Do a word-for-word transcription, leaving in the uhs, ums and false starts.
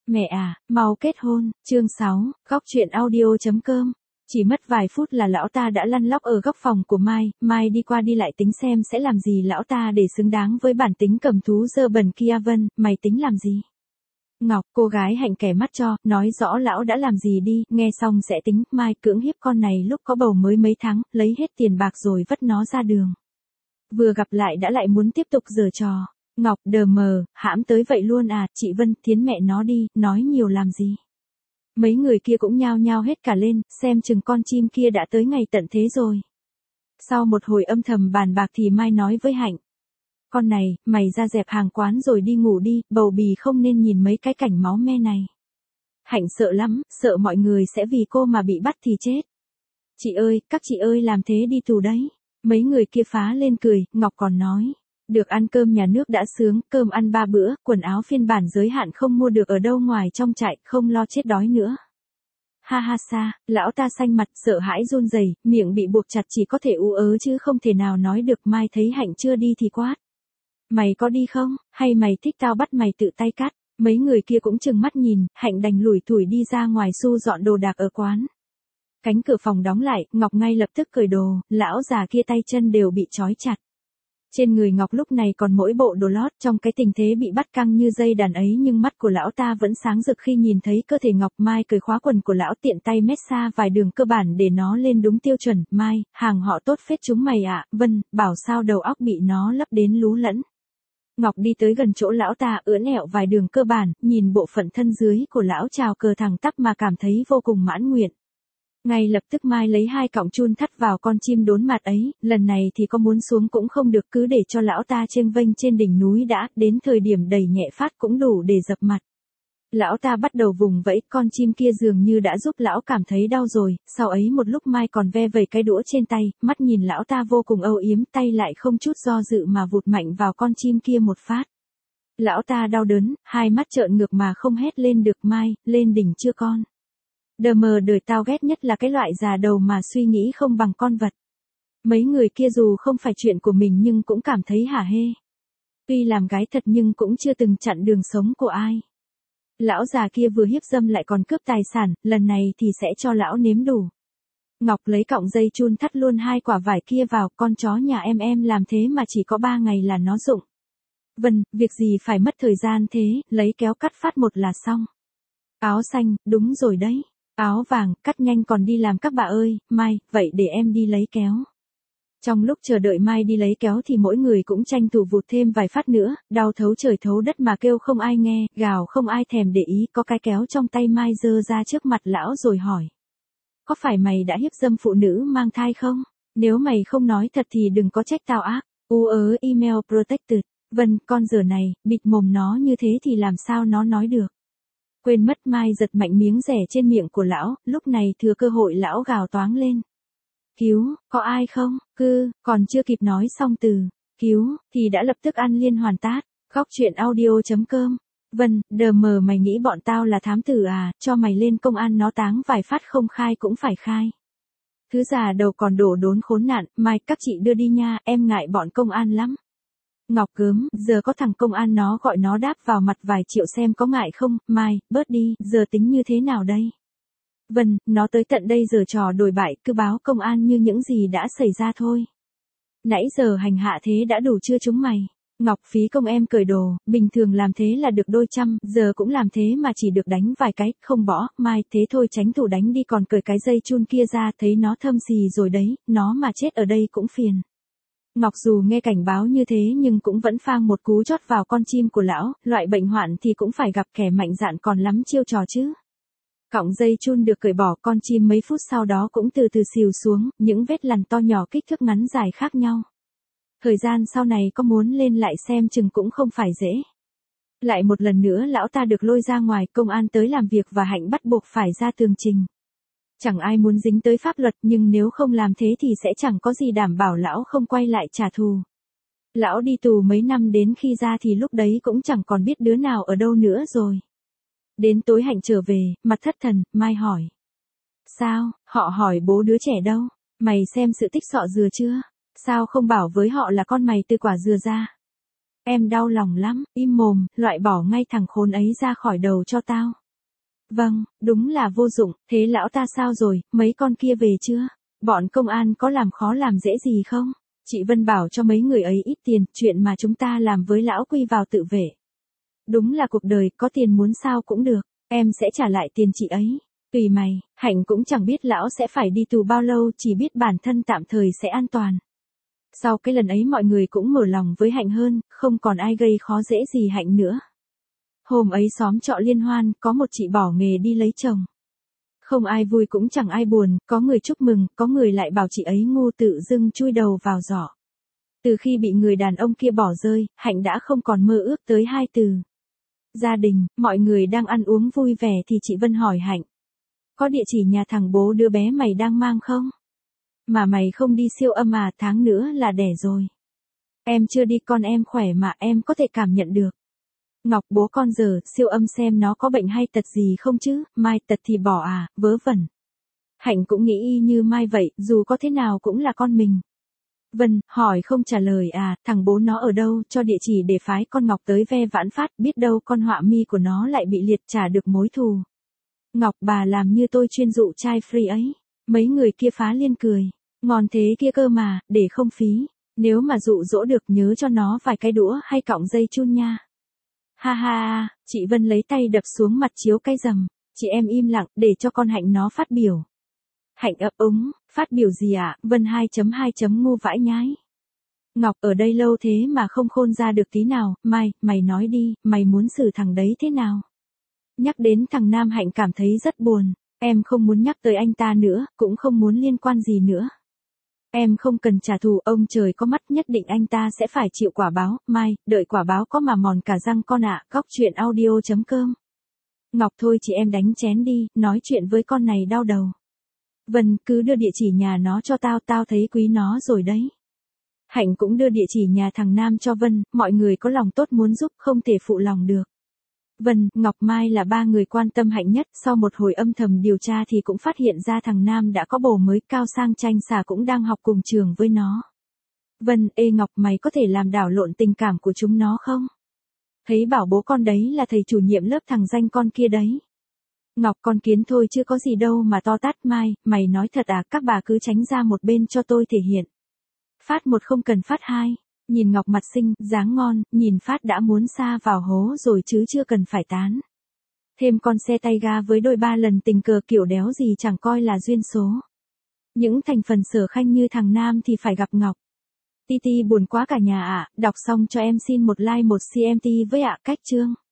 Mẹ à, mau kết hôn, chương sáu, góc truyện audio chấm com. Chỉ mất vài phút là lão ta đã lăn lóc ở góc phòng của Mai, Mai đi qua đi lại tính xem sẽ làm gì lão ta để xứng đáng với bản tính cầm thú dơ bẩn kia. Vân, mày tính làm gì? Ngọc, cô gái hạnh kẻ mắt cho, nói rõ lão đã làm gì đi, nghe xong sẽ tính. Mai cưỡng hiếp con này lúc có bầu mới mấy tháng, lấy hết tiền bạc rồi vất nó ra đường. Vừa gặp lại đã lại muốn tiếp tục giở trò. Ngọc, đờ mờ, hãm tới vậy luôn à, chị Vân, thiến mẹ nó đi, nói nhiều làm gì. Mấy người kia cũng nhao nhao hết cả lên, xem chừng con chim kia đã tới ngày tận thế rồi. Sau một hồi âm thầm bàn bạc thì Mai nói với Hạnh. Con này, mày ra dẹp hàng quán rồi đi ngủ đi, bầu bì không nên nhìn mấy cái cảnh máu me này. Hạnh sợ lắm, sợ mọi người sẽ vì cô mà bị bắt thì chết. Chị ơi, các chị ơi làm thế đi tù đấy. Mấy người kia phá lên cười, Ngọc còn nói. Được ăn cơm nhà nước đã sướng, cơm ăn ba bữa, quần áo phiên bản giới hạn không mua được ở đâu ngoài trong trại, không lo chết đói nữa. Ha ha sa, lão ta xanh mặt, sợ hãi run rẩy, miệng bị buộc chặt chỉ có thể ú ớ chứ không thể nào nói được. Mai thấy Hạnh chưa đi thì quát. Mày có đi không, hay mày thích tao bắt mày tự tay cắt? Mấy người kia cũng chừng mắt nhìn, Hạnh đành lủi thủi đi ra ngoài xu dọn đồ đạc ở quán. Cánh cửa phòng đóng lại, Ngọc ngay lập tức cởi đồ, lão già kia tay chân đều bị trói chặt. Trên người Ngọc lúc này còn mỗi bộ đồ lót, trong cái tình thế bị bắt căng như dây đàn ấy nhưng mắt của lão ta vẫn sáng rực khi nhìn thấy cơ thể Ngọc. Mai cởi khóa quần của lão tiện tay massage vài đường cơ bản để nó lên đúng tiêu chuẩn. Mai, hàng họ tốt phết chúng mày ạ. Vân, bảo sao đầu óc bị nó lấp đến lú lẫn. Ngọc đi tới gần chỗ lão ta ưỡn ẹo vài đường cơ bản, nhìn bộ phận thân dưới của lão trào cờ thẳng tắp mà cảm thấy vô cùng mãn nguyện. Ngay lập tức Mai lấy hai cọng chun thắt vào con chim đốn mặt ấy, lần này thì có muốn xuống cũng không được, cứ để cho lão ta chênh vênh trên đỉnh núi đã, đến thời điểm đẩy nhẹ phát cũng đủ để dập mặt. Lão ta bắt đầu vùng vẫy, con chim kia dường như đã giúp lão cảm thấy đau rồi, sau ấy một lúc Mai còn ve vẩy cái đũa trên tay, mắt nhìn lão ta vô cùng âu yếm, tay lại không chút do dự mà vụt mạnh vào con chim kia một phát. Lão ta đau đớn, hai mắt trợn ngược mà không hét lên được. Mai, lên đỉnh chưa con? Đờ mờ đời tao ghét nhất là cái loại già đầu mà suy nghĩ không bằng con vật. Mấy người kia dù không phải chuyện của mình nhưng cũng cảm thấy hả hê. Tuy làm gái thật nhưng cũng chưa từng chặn đường sống của ai. Lão già kia vừa hiếp dâm lại còn cướp tài sản, lần này thì sẽ cho lão nếm đủ. Ngọc lấy cọng dây chun thắt luôn hai quả vải kia vào, con chó nhà em em làm thế mà chỉ có ba ngày là nó rụng. Vân, việc gì phải mất thời gian thế, lấy kéo cắt phát một là xong. Áo xanh, đúng rồi đấy. Áo vàng, cắt nhanh còn đi làm các bà ơi. Mai, vậy để em đi lấy kéo. Trong lúc chờ đợi Mai đi lấy kéo thì mỗi người cũng tranh thủ vụt thêm vài phát nữa, đau thấu trời thấu đất mà kêu không ai nghe, gào không ai thèm để ý. Có cái kéo trong tay Mai giơ ra trước mặt lão rồi hỏi. Có phải mày đã hiếp dâm phụ nữ mang thai không? Nếu mày không nói thật thì đừng có trách tao ác. U ớ email protected. Vân, con giờ này, bịt mồm nó như thế thì làm sao nó nói được. Quên mất. Mai giật mạnh miếng rẻ trên miệng của lão, lúc này thừa cơ hội lão gào toáng lên. Cứu, có ai không? Cư, còn chưa kịp nói xong từ cứu, thì đã lập tức ăn liên hoàn tát. Góc truyện audio chấm com. Vân, đờ mờ mày nghĩ bọn tao là thám tử à, cho mày lên công an nó táng vài phát không khai cũng phải khai. Thứ già đầu còn đổ đốn khốn nạn. Mai, các chị đưa đi nha, em ngại bọn công an lắm. Ngọc gớm, giờ có thằng công an nó gọi nó đáp vào mặt vài triệu xem có ngại không. Mai, bớt đi, giờ tính như thế nào đây? Vân, nó tới tận đây giờ trò đổi bại, cứ báo công an như những gì đã xảy ra thôi. Nãy giờ hành hạ thế đã đủ chưa chúng mày? Ngọc, phí công em cởi đồ, bình thường làm thế là được đôi trăm, giờ cũng làm thế mà chỉ được đánh vài cái, không bỏ. Mai, thế thôi tránh thủ đánh đi, còn cởi cái dây chun kia ra, thấy nó thâm xì rồi đấy, nó mà chết ở đây cũng phiền. Ngọc dù nghe cảnh báo như thế nhưng cũng vẫn phang một cú chót vào con chim của lão, loại bệnh hoạn thì cũng phải gặp kẻ mạnh dạn còn lắm chiêu trò chứ. Cọng dây chun được cởi bỏ, con chim mấy phút sau đó cũng từ từ xìu xuống, những vết lằn to nhỏ kích thước ngắn dài khác nhau. Thời gian sau này có muốn lên lại xem chừng cũng không phải dễ. Lại một lần nữa lão ta được lôi ra ngoài, công an tới làm việc và Hạnh bắt buộc phải ra tường trình. Chẳng ai muốn dính tới pháp luật nhưng nếu không làm thế thì sẽ chẳng có gì đảm bảo lão không quay lại trả thù. Lão đi tù mấy năm đến khi ra thì lúc đấy cũng chẳng còn biết đứa nào ở đâu nữa rồi. Đến tối Hạnh trở về, mặt thất thần. Mai hỏi. Sao, họ hỏi bố đứa trẻ đâu? Mày xem sự tích sọ dừa chưa? Sao không bảo với họ là con mày từ quả dừa ra? Em đau lòng lắm, im mồm, loại bỏ ngay thằng khốn ấy ra khỏi đầu cho tao. Vâng, đúng là vô dụng, thế lão ta sao rồi, mấy con kia về chưa? Bọn công an có làm khó làm dễ gì không? Chị Vân bảo cho mấy người ấy ít tiền, chuyện mà chúng ta làm với lão quy vào tự vệ. Đúng là cuộc đời, có tiền muốn sao cũng được, em sẽ trả lại tiền chị ấy. Tùy mày, Hạnh cũng chẳng biết lão sẽ phải đi tù bao lâu, chỉ biết bản thân tạm thời sẽ an toàn. Sau cái lần ấy mọi người cũng mở lòng với Hạnh hơn, không còn ai gây khó dễ gì Hạnh nữa. Hôm ấy xóm trọ liên hoan, có một chị bỏ nghề đi lấy chồng. Không ai vui cũng chẳng ai buồn, có người chúc mừng, có người lại bảo chị ấy ngu tự dưng chui đầu vào giỏ. Từ khi bị người đàn ông kia bỏ rơi, Hạnh đã không còn mơ ước tới hai từ. Gia đình, mọi người đang ăn uống vui vẻ thì chị Vân hỏi Hạnh. Có địa chỉ nhà thằng bố đứa bé mày đang mang không? Mà mày không đi siêu âm à, tháng nữa là đẻ rồi. Em chưa đi, con em khỏe mà, em có thể cảm nhận được. Ngọc, bố con giờ siêu âm xem nó có bệnh hay tật gì không chứ, mai tật thì bỏ à, vớ vẩn. Hạnh cũng nghĩ y như Mai vậy, dù có thế nào cũng là con mình. Vân, hỏi không trả lời à, thằng bố nó ở đâu, cho địa chỉ để phái con Ngọc tới ve vãn phát, biết đâu con họa mi của nó lại bị liệt, trả được mối thù. Ngọc, bà làm như tôi chuyên dụ trai free ấy. Mấy người kia phá liên cười. Ngon thế kia cơ mà, để không phí. Nếu mà dụ dỗ được nhớ cho nó vài cái đũa hay cọng dây chun nha. Ha ha, chị Vân lấy tay đập xuống mặt chiếu cái rầm. Chị em im lặng, để cho con Hạnh nó phát biểu. Hạnh ấp úng, phát biểu gì ạ, à? Vân hai chấm hai chấm ngu vãi nhái. Ngọc, ở đây lâu thế mà không khôn ra được tí nào, Mai, mày nói đi, mày muốn xử thằng đấy thế nào? Nhắc đến thằng Nam, Hạnh cảm thấy rất buồn. Em không muốn nhắc tới anh ta nữa, cũng không muốn liên quan gì nữa. Em không cần trả thù, ông trời có mắt, nhất định anh ta sẽ phải chịu quả báo. Mai, đợi quả báo có mà mòn cả răng con ạ. À. Góc chuyện audio chấm com. Ngọc, thôi chị em đánh chén đi, nói chuyện với con này đau đầu. Vân, cứ đưa địa chỉ nhà nó cho tao, tao thấy quý nó rồi đấy. Hạnh cũng đưa địa chỉ nhà thằng Nam cho Vân, mọi người có lòng tốt muốn giúp, không thể phụ lòng được. Vân, Ngọc, Mai là ba người quan tâm Hạnh nhất, sau một hồi âm thầm điều tra thì cũng phát hiện ra thằng Nam đã có bồ mới, cao sang chanh xà cũng đang học cùng trường với nó. Vân, ê Ngọc, mày có thể làm đảo lộn tình cảm của chúng nó không? Thấy bảo bố con đấy là thầy chủ nhiệm lớp thằng danh con kia đấy. Ngọc, con kiến thôi chứ có gì đâu mà to tát. Mai, mày nói thật à, các bà cứ tránh ra một bên cho tôi thể hiện. Phát một không cần phát hai. Nhìn Ngọc mặt xinh, dáng ngon, nhìn phát đã muốn sa vào hố rồi chứ chưa cần phải tán. Thêm con xe tay ga với đôi ba lần tình cờ kiểu đéo gì chẳng coi là duyên số. Những thành phần sở khanh như thằng Nam thì phải gặp Ngọc. Titi buồn quá cả nhà ạ, à, đọc xong cho em xin một like một xê em tê với ạ, cách chương.